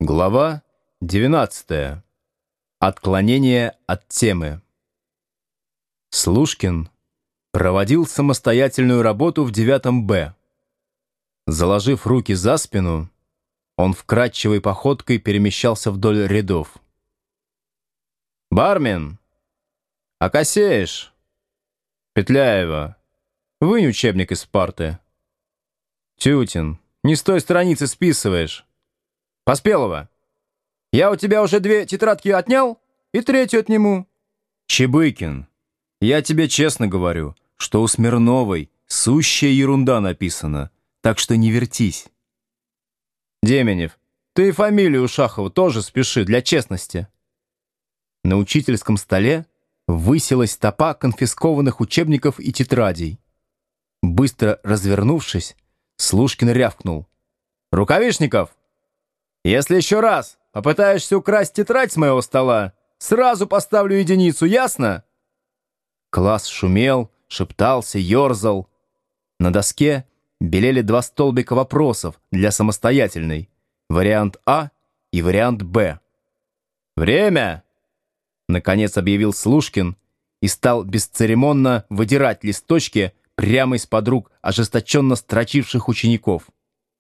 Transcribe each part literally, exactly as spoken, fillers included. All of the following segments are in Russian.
Глава двенадцатая. Отклонение от темы. Слушкин проводил самостоятельную работу в девятом Б. Заложив руки за спину, он вкрадчивой походкой перемещался вдоль рядов. «Бармен! Акосеешь! Петляева! Вынь учебник из парты! Тютин! Не с той страницы списываешь! Поспелова! Я у тебя уже две тетрадки отнял и третью отниму!» «Чебыкин! Я тебе честно говорю, что у Смирновой сущая ерунда написана, так что не вертись!» «Деменев, ты и фамилию у Шахова тоже спеши, для честности!» На учительском столе высилась стопа конфискованных учебников и тетрадей. Быстро развернувшись, Слушкин рявкнул: «Рукавишников! Если еще раз попытаешься украсть тетрадь с моего стола, сразу поставлю единицу, ясно?» Класс шумел, шептался, ерзал. На доске белели два столбика вопросов для самостоятельной: вариант А и вариант Б. «Время!» — наконец объявил Слушкин и стал бесцеремонно выдирать листочки прямо из-под рук ожесточенно строчивших учеников.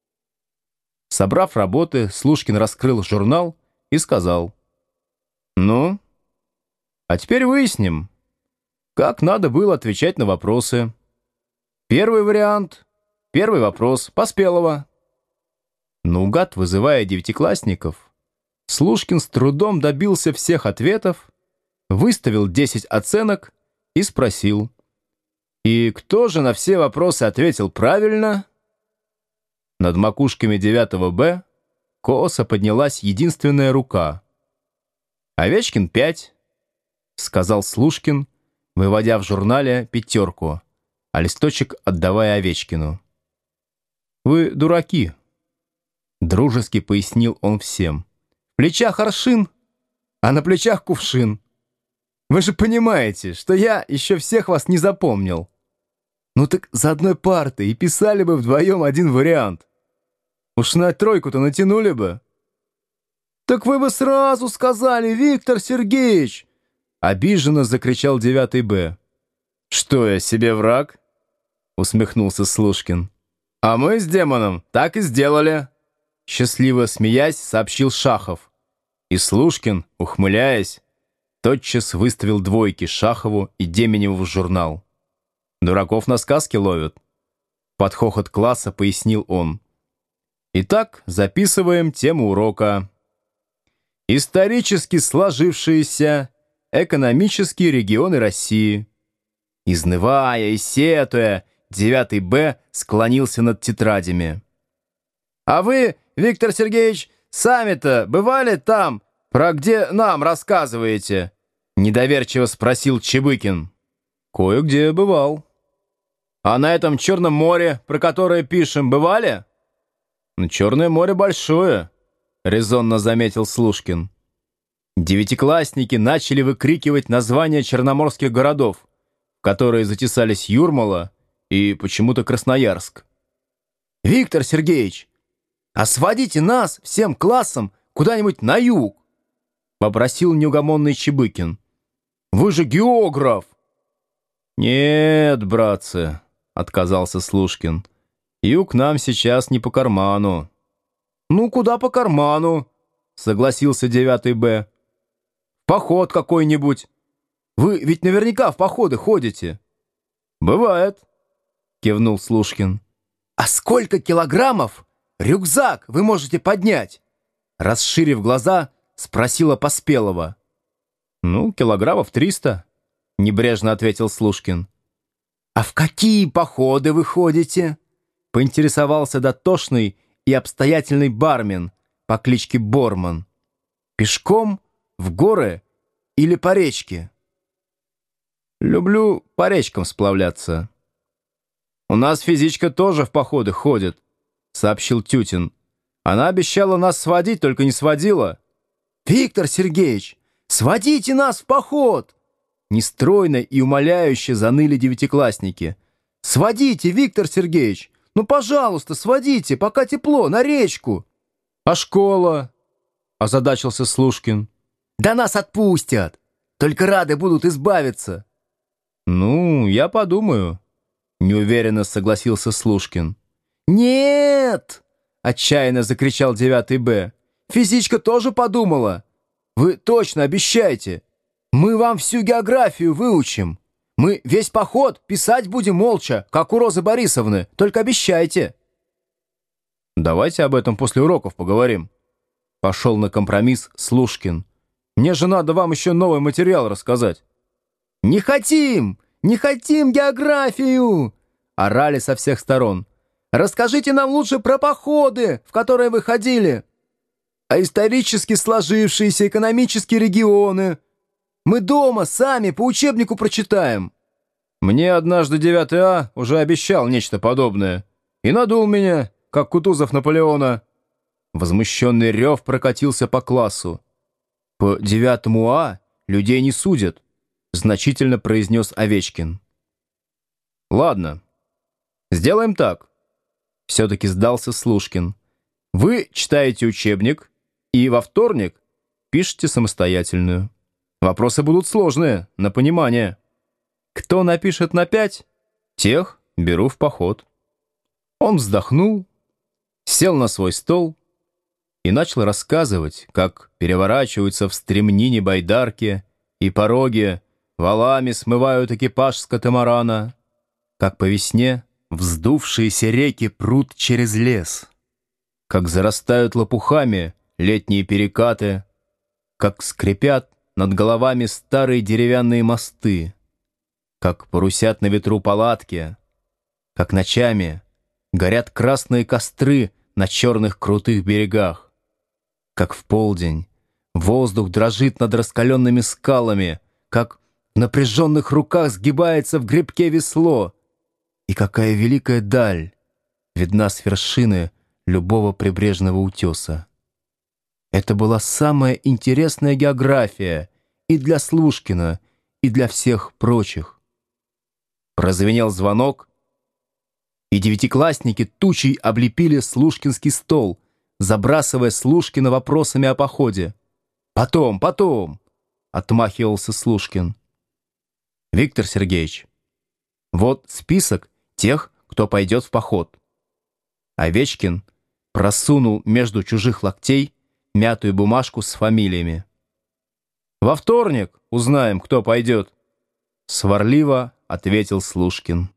Собрав работы, Слушкин раскрыл журнал и сказал: «Ну, а теперь выясним, как надо было отвечать на вопросы. Первый вариант, первый вопрос, Поспелова». Наугад вызывая девятиклассников, Слушкин с трудом добился всех ответов, выставил десять оценок и спросил: «И кто же на все вопросы ответил правильно?» Над макушками девятого Б косо поднялась единственная рука. «Овечкин пять», — сказал Слушкин, выводя в журнале пятерку, а листочек отдавая Овечкину. «Вы дураки», — дружески пояснил он всем. «В плечах аршин, а на плечах кувшин. Вы же понимаете, что я еще всех вас не запомнил. Ну так за одной партой и писали бы вдвоем один вариант. Уж на тройку-то натянули бы». «Так вы бы сразу сказали, Виктор Сергеевич!» Обиженно закричал девятый Б. «Что я, себе враг?» Усмехнулся Слушкин. «А мы с демоном так и сделали!» Счастливо смеясь, сообщил Шахов. И Слушкин, ухмыляясь, тотчас выставил двойки Шахову и Деменеву в журнал. «Дураков на сказки ловят», — под хохот класса пояснил он. «Итак, записываем тему урока. Исторически сложившиеся экономические регионы России». Изнывая и сетуя, девятый Б склонился над тетрадями. «А вы, Виктор Сергеевич, сами-то бывали там, про где нам рассказываете?» Недоверчиво спросил Чебыкин. «Кое-где бывал». «А на этом Черном море, про которое пишем, бывали?» «Ну, Черное море большое», — резонно заметил Слушкин. Девятиклассники начали выкрикивать названия черноморских городов, в которые затесались Юрмала и почему-то Красноярск. «Виктор Сергеевич, а сводите нас всем классом куда-нибудь на юг», — попросил неугомонный Чебыкин. «Вы же географ!» «Нет, братцы», — отказался Слушкин. «Юг нам сейчас не по карману». «Ну, куда по карману?» — согласился девятый Б. «Поход какой-нибудь. Вы ведь наверняка в походы ходите». «Бывает», — кивнул Слушкин. «А сколько килограммов рюкзак вы можете поднять?» Расширив глаза, спросила Поспелова. «Ну, килограммов триста», — небрежно ответил Слушкин. «А в какие походы вы ходите?» — поинтересовался дотошный и обстоятельный бармен по кличке Борман. «Пешком, в горы или по речке?» «Люблю по речкам сплавляться». «У нас физичка тоже в походы ходит», — сообщил Тютин. «Она обещала нас сводить, только не сводила». «Виктор Сергеевич, сводите нас в поход!» Нестройно и умоляюще заныли девятиклассники. «Сводите, Виктор Сергеевич! Ну, пожалуйста, сводите, пока тепло, на речку!» «А школа?» — озадачился Слушкин. «Да нас отпустят! Только рады будут избавиться!» «Ну, я подумаю», — неуверенно согласился Слушкин. «Нет!» — отчаянно закричал девятый Б. «Физичка тоже подумала. Вы точно обещаете. Мы вам всю географию выучим. Мы весь поход писать будем молча, как у Розы Борисовны. Только обещайте». «Давайте об этом после уроков поговорим», — пошел на компромисс Слушкин. «Мне же надо вам еще новый материал рассказать». «Не хотим! Не хотим географию!» — орали со всех сторон. «Расскажите нам лучше про походы, в которые вы ходили, а исторически сложившиеся экономические регионы. Мы дома сами по учебнику прочитаем». Мне однажды девятый А уже обещал нечто подобное и надул меня, как Кутузов Наполеона. Возмущенный рев прокатился по классу. «По девятому А людей не судят», — значительно произнес Овечкин. «Ладно, сделаем так», — все-таки сдался Слушкин. «Вы читаете учебник и во вторник пишете самостоятельную. Вопросы будут сложные, на понимание. Кто напишет на пять, тех беру в поход». Он вздохнул, сел на свой стол и начал рассказывать, как переворачиваются в стремнине байдарки и пороги валами смывают экипаж с катамарана, как по весне вздувшиеся реки прут через лес, как зарастают лопухами летние перекаты, как скрипят над головами старые деревянные мосты, как парусят на ветру палатки, как ночами горят красные костры на черных крутых берегах, как в полдень воздух дрожит над раскаленными скалами, как в напряженных руках сгибается в гребке весло, и какая великая даль видна с вершины любого прибрежного утеса. Это была самая интересная география и для Слушкина, и для всех прочих. Прозвенел звонок, и девятиклассники тучей облепили Слушкинский стол, забрасывая Слушкина вопросами о походе. «Потом, потом!» — отмахивался Слушкин. «Виктор Сергеевич, вот список тех, кто пойдет в поход». Овечкин просунул между чужих локтей мятую бумажку с фамилиями. «Во вторник узнаем, кто пойдет», — сварливо ответил Слушкин.